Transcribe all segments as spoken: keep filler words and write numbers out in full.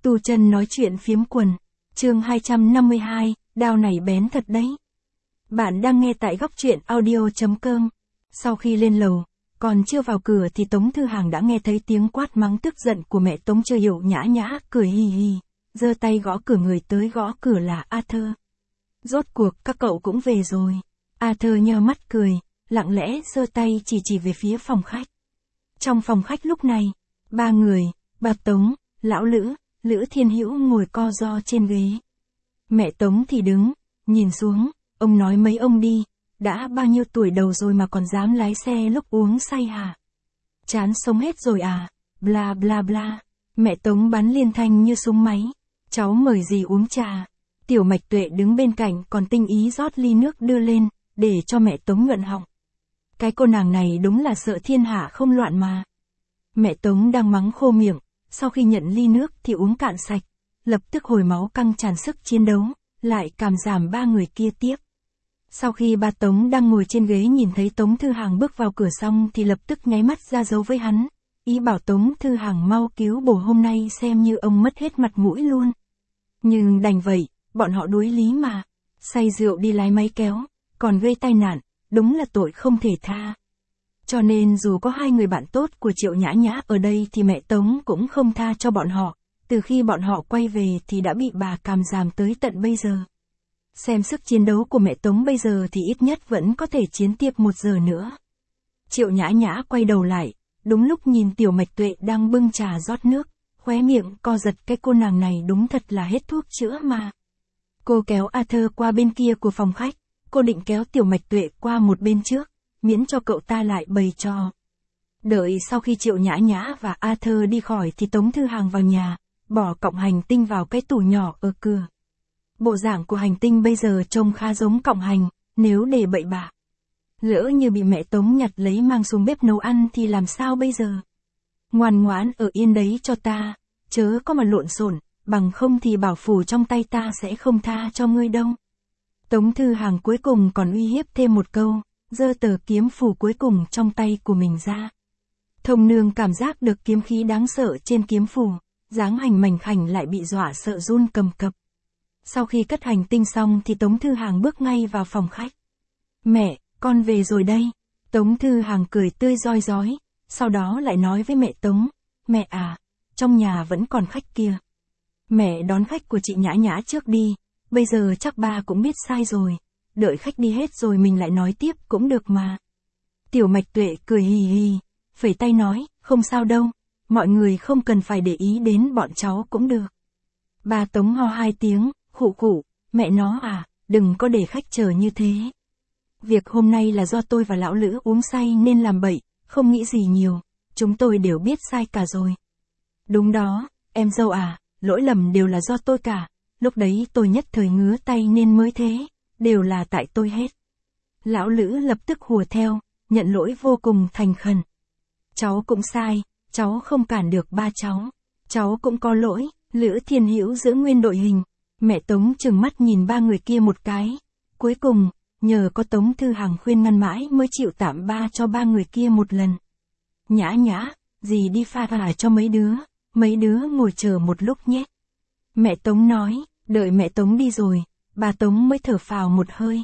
Tu Chân nói chuyện phiếm quần, chương hai trăm năm mươi hai, đao này bén thật đấy. Bạn đang nghe tại góc truyện audio chấm com. Sau khi lên lầu, còn chưa vào cửa thì Tống Thư Hàng đã nghe thấy tiếng quát mắng tức giận của mẹ Tống Chưa Hiểu nhã nhã, cười hì hì, giơ tay gõ cửa. Người tới gõ cửa là Arthur. Rốt cuộc các cậu cũng về rồi. Arthur nheo mắt cười, lặng lẽ giơ tay chỉ chỉ về phía phòng khách. Trong phòng khách lúc này, ba người, bà Tống, lão Lữ, Lữ Thiên Hữu ngồi co ro trên ghế. Mẹ Tống thì đứng, nhìn xuống, ông nói mấy ông đi, đã bao nhiêu tuổi đầu rồi mà còn dám lái xe lúc uống say hả? Chán sống hết rồi à? Bla bla bla. Mẹ Tống bắn liên thanh như súng máy. Cháu mời gì uống trà. Tiểu Mạch Tuệ đứng bên cạnh còn tinh ý rót ly nước đưa lên, để cho mẹ Tống nhuận họng. Cái cô nàng này đúng là sợ thiên hạ không loạn mà. Mẹ Tống đang mắng khô miệng, sau khi nhận ly nước thì uống cạn sạch, lập tức hồi máu căng tràn sức chiến đấu, lại cảm giảm ba người kia tiếp. Sau khi ba Tống đang ngồi trên ghế nhìn thấy Tống Thư Hàng bước vào cửa xong thì lập tức nháy mắt ra dấu với hắn, ý bảo Tống Thư Hàng mau cứu bổ, hôm nay xem như ông mất hết mặt mũi luôn. Nhưng đành vậy, bọn họ đuối lý mà, say rượu đi lái máy kéo, còn gây tai nạn, đúng là tội không thể tha. Cho nên dù có hai người bạn tốt của Triệu Nhã Nhã ở đây thì mẹ Tống cũng không tha cho bọn họ, từ khi bọn họ quay về thì đã bị bà càm giảm tới tận bây giờ. Xem sức chiến đấu của mẹ Tống bây giờ thì ít nhất vẫn có thể chiến tiếp một giờ nữa. Triệu Nhã Nhã quay đầu lại, đúng lúc nhìn Tiểu Mạch Tuệ đang bưng trà rót nước, khóe miệng co giật, cái cô nàng này đúng thật là hết thuốc chữa mà. Cô kéo Arthur qua bên kia của phòng khách, cô định kéo Tiểu Mạch Tuệ qua một bên trước, miễn cho cậu ta lại bày trò. Đợi sau khi Triệu Nhã Nhã và Arthur đi khỏi thì Tống Thư Hàng vào nhà, bỏ cọng hành tinh vào cái tủ nhỏ ở cửa. Bộ dạng của hành tinh bây giờ trông khá giống cọng hành, nếu để bậy bạ, lỡ như bị mẹ Tống nhặt lấy mang xuống bếp nấu ăn thì làm sao bây giờ? Ngoan ngoãn ở yên đấy cho ta, chớ có mà lộn xộn, bằng không thì bảo phủ trong tay ta sẽ không tha cho ngươi đâu. Tống Thư Hàng cuối cùng còn uy hiếp thêm một câu, giơ tờ kiếm phù cuối cùng trong tay của mình ra. Thông Nương cảm giác được kiếm khí đáng sợ trên kiếm phù, dáng hành mảnh khảnh lại bị dọa sợ run cầm cập. Sau khi cất hành tinh xong thì Tống Thư Hàng bước ngay vào phòng khách. Mẹ, con về rồi đây. Tống Thư Hàng cười tươi rói rói, sau đó lại nói với mẹ Tống, mẹ à, trong nhà vẫn còn khách kia. Mẹ đón khách của chị Nhã Nhã trước đi, bây giờ chắc ba cũng biết sai rồi, đợi khách đi hết rồi mình lại nói tiếp cũng được mà. Tiểu Mạch Tuệ cười hì hì, phẩy tay nói, không sao đâu, mọi người không cần phải để ý đến bọn cháu cũng được. Ba Tống ho hai tiếng, khụ khụ, mẹ nó à, đừng có để khách chờ như thế. Việc hôm nay là do tôi và lão Lữ uống say nên làm bậy, không nghĩ gì nhiều, chúng tôi đều biết sai cả rồi. Đúng đó, em dâu à, lỗi lầm đều là do tôi cả, lúc đấy tôi nhất thời ngứa tay nên mới thế, đều là tại tôi hết. Lão Lữ lập tức hùa theo, nhận lỗi vô cùng thành khẩn. Cháu cũng sai, cháu không cản được ba cháu, cháu cũng có lỗi. Lữ Thiên Hữu giữ nguyên đội hình. Mẹ Tống trừng mắt nhìn ba người kia một cái. Cuối cùng, nhờ có Tống Thư Hàng khuyên ngăn mãi mới chịu tạm ba cho ba người kia một lần. Nhã Nhã, dì đi pha trà cho mấy đứa, mấy đứa ngồi chờ một lúc nhé. Mẹ Tống nói, đợi mẹ Tống đi rồi, bà Tống mới thở phào một hơi.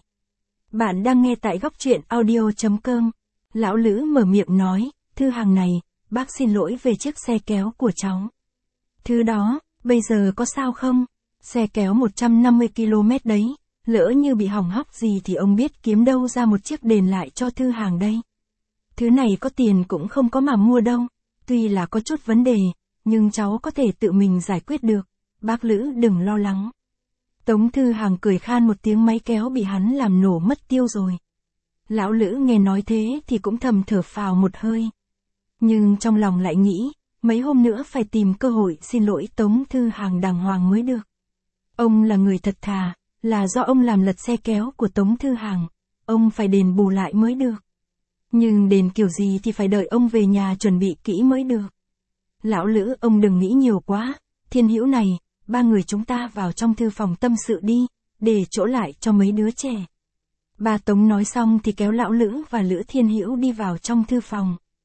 Bạn đang nghe tại góc truyện audio chấm com. Lão Lữ mở miệng nói, Thư Hàng này, bác xin lỗi về chiếc xe kéo của cháu. Thứ đó, bây giờ có sao không? Xe kéo một trăm năm mươi ki lô mét đấy, lỡ như bị hỏng hóc gì thì ông biết kiếm đâu ra một chiếc đền lại cho Thư Hàng đây. Thứ này có tiền cũng không có mà mua đâu, tuy là có chút vấn đề, nhưng cháu có thể tự mình giải quyết được, bác Lữ đừng lo lắng. Tống Thư Hàng cười khan một tiếng, máy kéo bị hắn làm nổ mất tiêu rồi. Lão Lữ nghe nói thế thì cũng thầm thở phào một hơi. Nhưng trong lòng lại nghĩ, mấy hôm nữa phải tìm cơ hội xin lỗi Tống Thư Hàng đàng hoàng mới được. Ông là người thật thà, là do ông làm lật xe kéo của Tống Thư Hàng, ông phải đền bù lại mới được. Nhưng đền kiểu gì thì phải đợi ông về nhà chuẩn bị kỹ mới được. Lão Lữ, ông đừng nghĩ nhiều quá, Thiên Hữu này, ba người chúng ta vào trong thư phòng tâm sự đi, để chỗ lại cho mấy đứa trẻ. Ba Tống nói xong thì kéo lão Lữ và Lữ Thiên Hữu đi vào trong thư phòng.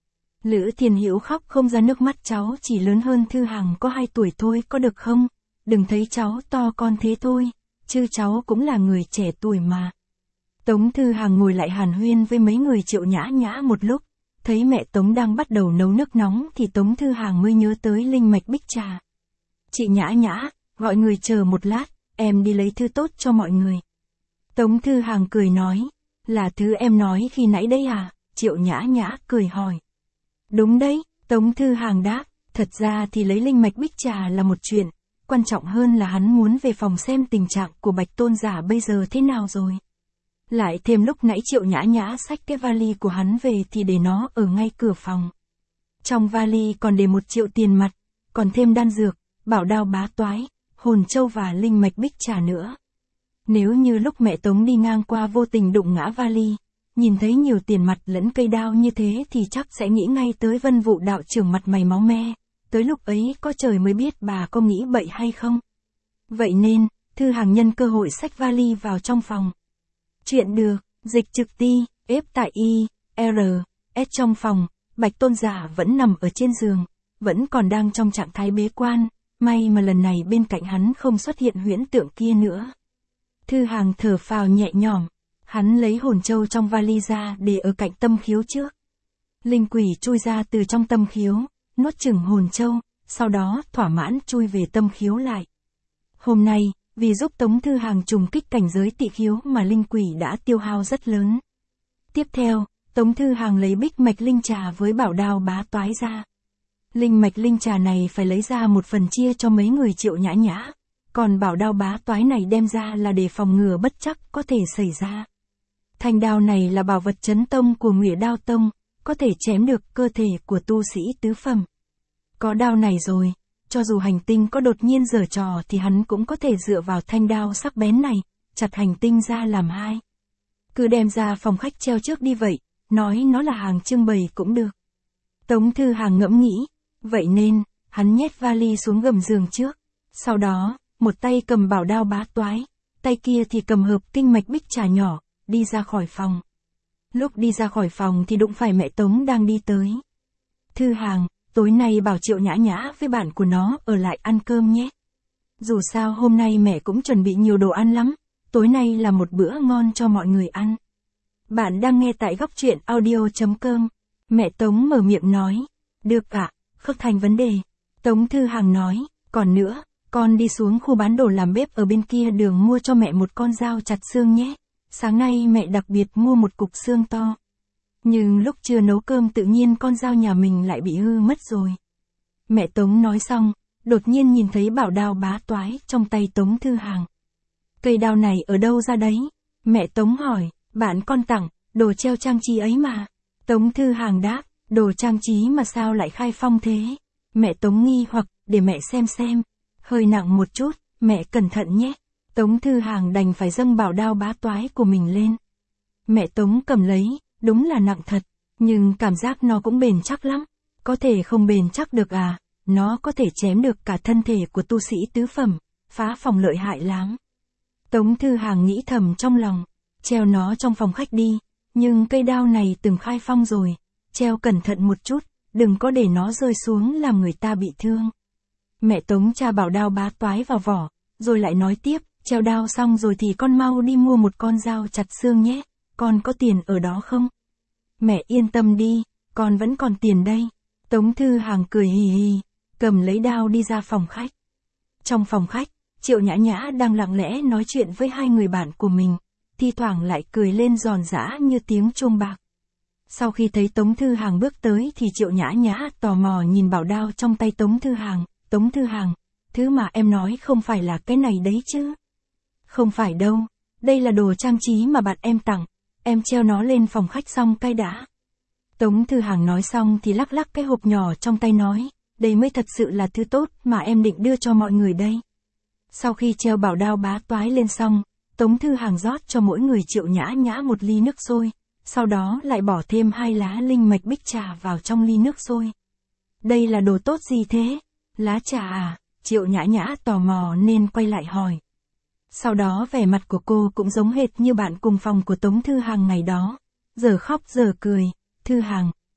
Lữ Thiền Hữu khóc không ra nước mắt, cháu chỉ lớn hơn Thư Hằng có hai tuổi thôi có được không? Đừng thấy cháu to con thế thôi, chứ cháu cũng là người trẻ tuổi mà. Tống Thư Hằng ngồi lại hàn huyên với mấy người Triệu Nhã Nhã một lúc, thấy mẹ Tống đang bắt đầu nấu nước nóng thì Tống Thư Hằng mới nhớ tới linh mạch bích trà. Chị Nhã Nhã, gọi người chờ một lát, em đi lấy thư tốt cho mọi người. Tống Thư Hằng cười nói, là thứ em nói khi nãy đấy à? Triệu Nhã Nhã cười hỏi. Đúng đấy, Tống Thư Hằng đáp, thật ra thì lấy linh mạch bích trà là một chuyện, quan trọng hơn là hắn muốn về phòng xem tình trạng của Bạch Tôn giả bây giờ thế nào rồi. Lại thêm lúc nãy Triệu Nhã Nhã xách cái vali của hắn về thì để nó ở ngay cửa phòng. Trong vali còn để một triệu tiền mặt, còn thêm đan dược, bảo đao bá toái, hồn châu và linh mạch bích trà nữa. Nếu như lúc mẹ Tống đi ngang qua vô tình đụng ngã vali, nhìn thấy nhiều tiền mặt lẫn cây đao như thế thì chắc sẽ nghĩ ngay tới Vân Vũ đạo trưởng mặt mày máu me, tới lúc ấy có trời mới biết bà có nghĩ bậy hay không. Vậy nên, Thư Hằng nhân cơ hội xách vali vào trong phòng. Chuyện được, dịch trực ti, ép tại y, r, s trong phòng, Bạch Tôn giả vẫn nằm ở trên giường, vẫn còn đang trong trạng thái bế quan, may mà lần này bên cạnh hắn không xuất hiện huyễn tượng kia nữa. Thư Hằng thở phào nhẹ nhõm, hắn lấy hồn châu trong vali ra để ở cạnh tâm khiếu trước. Linh quỷ chui ra từ trong tâm khiếu, nuốt chửng hồn châu, sau đó thỏa mãn chui về tâm khiếu lại. Hôm nay, vì giúp Tống Thư Hằng trùng kích cảnh giới tị khiếu mà linh quỷ đã tiêu hao rất lớn. Tiếp theo, Tống Thư Hằng lấy bích mạch linh trà với bảo đao bá toái ra. Linh mạch linh trà này phải lấy ra một phần chia cho mấy người Triệu Nhã Nhã, còn bảo đao bá toái này đem ra là để phòng ngừa bất trắc có thể xảy ra. Thanh đao này là bảo vật chấn tông của Ngụy Đao Tông, có thể chém được cơ thể của tu sĩ tứ phẩm. Có đao này rồi, cho dù hành tinh có đột nhiên giở trò thì hắn cũng có thể dựa vào thanh đao sắc bén này, chặt hành tinh ra làm hai. Cứ đem ra phòng khách treo trước đi vậy, nói nó là hàng trưng bày cũng được. Tống Thư Hằng ngẫm nghĩ, vậy nên, hắn nhét vali xuống gầm giường trước, sau đó, một tay cầm bảo đao bá toái, tay kia thì cầm hộp kinh mạch bích trà nhỏ, đi ra khỏi phòng. Lúc đi ra khỏi phòng thì đụng phải mẹ Tống đang đi tới. Thư Hằng, tối nay bảo Triệu Nhã Nhã với bạn của nó ở lại ăn cơm nhé. Dù sao hôm nay mẹ cũng chuẩn bị nhiều đồ ăn lắm, tối nay là một bữa ngon cho mọi người ăn. Bạn đang nghe tại góc truyện audio chấm com. Mẹ Tống mở miệng nói, được ạ, không thành vấn đề. Tống Thư Hằng nói, còn nữa, con đi xuống khu bán đồ làm bếp ở bên kia đường mua cho mẹ một con dao chặt xương nhé. Sáng nay mẹ đặc biệt mua một cục xương to. Nhưng lúc chưa nấu cơm tự nhiên con dao nhà mình lại bị hư mất rồi. Mẹ Tống nói xong, đột nhiên nhìn thấy bảo đao bá toái trong tay Tống Thư Hằng. Cây đao này ở đâu ra đấy? Mẹ Tống hỏi, bạn con tặng, đồ treo trang trí ấy mà. Tống Thư Hằng đáp, đồ trang trí mà sao lại khai phong thế? Mẹ Tống nghi hoặc, để mẹ xem xem. Hơi nặng một chút, mẹ cẩn thận nhé. Tống Thư Hằng đành phải dâng bảo đao bá toái của mình lên. Mẹ Tống cầm lấy, đúng là nặng thật, nhưng cảm giác nó cũng bền chắc lắm. Có thể không bền chắc được à, nó có thể chém được cả thân thể của tu sĩ tứ phẩm, phá phòng lợi hại lắm. Tống Thư Hằng nghĩ thầm trong lòng, treo nó trong phòng khách đi, nhưng cây đao này từng khai phong rồi, treo cẩn thận một chút, đừng có để nó rơi xuống làm người ta bị thương. Mẹ Tống tra bảo đao bá toái vào vỏ, rồi lại nói tiếp, treo đao xong rồi thì con mau đi mua một con dao chặt xương nhé, con có tiền ở đó không? Mẹ yên tâm đi, con vẫn còn tiền đây. Tống Thư Hằng cười hì hì, cầm lấy đao đi ra phòng khách. Trong phòng khách, Triệu Nhã Nhã đang lặng lẽ nói chuyện với hai người bạn của mình, thi thoảng lại cười lên giòn giã như tiếng chuông bạc. Sau khi thấy Tống Thư Hằng bước tới thì Triệu Nhã Nhã tò mò nhìn bảo đao trong tay Tống Thư Hằng. Tống Thư Hằng, thứ mà em nói không phải là cái này đấy chứ? Không phải đâu, đây là đồ trang trí mà bạn em tặng, em treo nó lên phòng khách xong cái đã. Tống Thư Hằng nói xong thì lắc lắc cái hộp nhỏ trong tay nói, đây mới thật sự là thứ tốt mà em định đưa cho mọi người đây. Sau khi treo bảo đao bá toái lên xong, Tống Thư Hằng rót cho mỗi người Triệu Nhã Nhã một ly nước sôi, sau đó lại bỏ thêm hai lá linh mạch bích trà vào trong ly nước sôi. Đây là đồ tốt gì thế? Lá trà à? Triệu Nhã Nhã tò mò nên quay lại hỏi. Sau đó vẻ mặt của cô cũng giống hệt như bạn cùng phòng của Tống Thư Hằng ngày đó, giờ khóc giờ cười. Thư Hằng,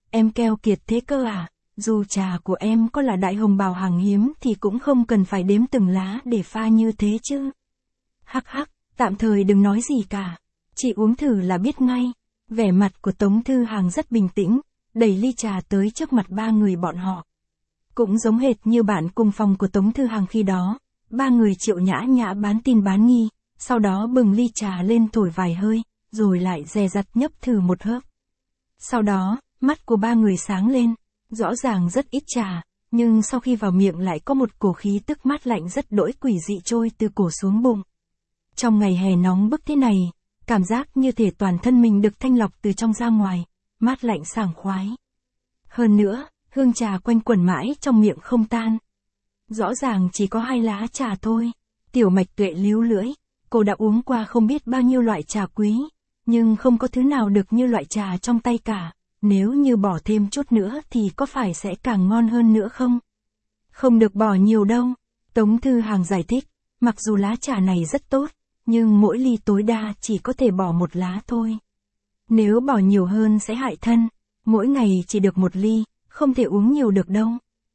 em keo kiệt thế cơ à, dù trà của em có là đại hồng bào hàng hiếm thì cũng không cần phải đếm từng lá để pha như thế chứ. Hắc hắc, tạm thời đừng nói gì cả, chị uống thử là biết ngay. Vẻ mặt của Tống Thư Hàng rất bình tĩnh, đẩy ly trà tới trước mặt ba người bọn họ. Cũng giống hệt như bạn cùng phòng của Tống Thư Hàng khi đó, ba người Triệu Nhã Nhã bán tin bán nghi, sau đó bừng ly trà lên thổi vài hơi, rồi lại dè dặt nhấp thử một hớp. Sau đó, mắt của ba người sáng lên, rõ ràng rất ít trà, nhưng sau khi vào miệng lại có một cổ khí tức mát lạnh rất đỗi quỷ dị trôi từ cổ xuống bụng. Trong ngày hè nóng bức thế này, cảm giác như thể toàn thân mình được thanh lọc từ trong ra ngoài, mát lạnh sảng khoái. Hơn nữa, hương trà quanh quẩn mãi trong miệng không tan. Rõ ràng chỉ có hai lá trà thôi. Tiểu Mạch Tuệ líu lưỡi, cô đã uống qua không biết bao nhiêu loại trà quý, nhưng không có thứ nào được như loại trà trong tay cả. Nếu như bỏ thêm chút nữa thì có phải sẽ càng ngon hơn nữa không? Không được bỏ nhiều đâu. Tống Thư Hàng giải thích, mặc dù lá trà này rất tốt, nhưng mỗi ly tối đa chỉ có thể bỏ một lá thôi. Nếu bỏ nhiều hơn sẽ hại thân, mỗi ngày chỉ được một ly, không thể uống nhiều được đâu.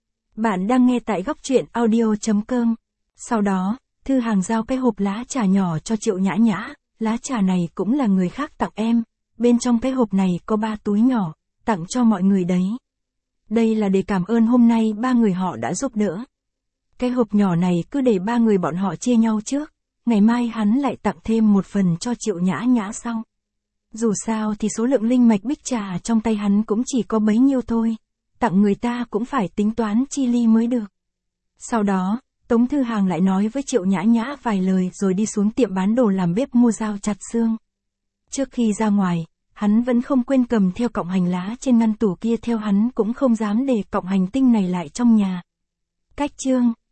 Bạn đang nghe tại góc truyện audio chấm com. Sau đó, Thư Hàng giao cái hộp lá trà nhỏ cho Triệu Nhã Nhã, lá trà này cũng là người khác tặng em, bên trong cái hộp này có ba túi nhỏ, tặng cho mọi người đấy. Đây là để cảm ơn hôm nay ba người họ đã giúp đỡ. Cái hộp nhỏ này cứ để ba người bọn họ chia nhau trước, ngày mai hắn lại tặng thêm một phần cho Triệu Nhã Nhã sau. Dù sao thì số lượng linh mạch bích trà trong tay hắn cũng chỉ có bấy nhiêu thôi, tặng người ta cũng phải tính toán chi ly mới được. Sau đó, Tống Thư Hàng lại nói với Triệu Nhã Nhã vài lời rồi đi xuống tiệm bán đồ làm bếp mua dao chặt xương. Trước khi ra ngoài, hắn vẫn không quên cầm theo cọng hành lá trên ngăn tủ kia theo, hắn cũng không dám để cọng hành tinh này lại trong nhà. Cách chương